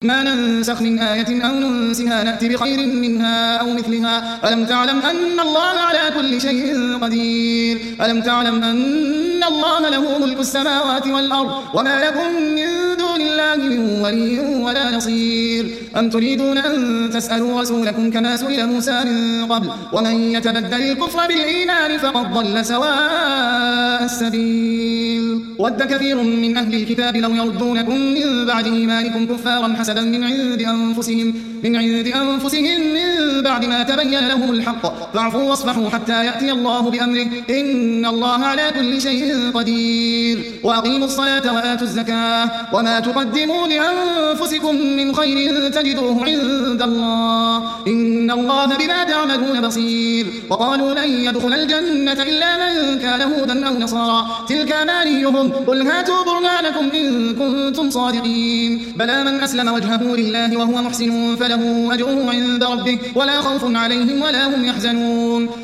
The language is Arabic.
ما ننسخ من آية أو ننسها نأتي بخير منها أو مثلها ألم تعلم أن الله على كل شيء قدير ألم تعلم أن الله له ملك السماوات والأرض وما لكم من دون الله من ولي ولا نصير أم تريدون أن تسألوا رسولكم كما سئل موسى من قبل ومن يتبدل الكفر بالإيمان فقد ضل سواء السبيل ود كثير من أهل الكتاب لو يردونكم من بعد إيمانكم كفارا حسدا من عند أنفسهم من بعد ما تبين لهم الحق فاعفوا واصفحوا حتى يأتي الله بأمره إن الله على كل شيء قدير وأقيموا الصلاة وآتوا الزكاة وما تقدموا لأنفسكم من خير تجدوه عند الله إن الله بما تعملون بصير وقالوا لن يدخل الجنة إلا من كان هودا أو نصارى تلك أمانيهم قل هاتوا برهانكم إن كنتم صادقين بلى من أسلم وجهه لله وهو محسن فله أجره عند ربه ولا خوف عليهم ولا هم يحزنون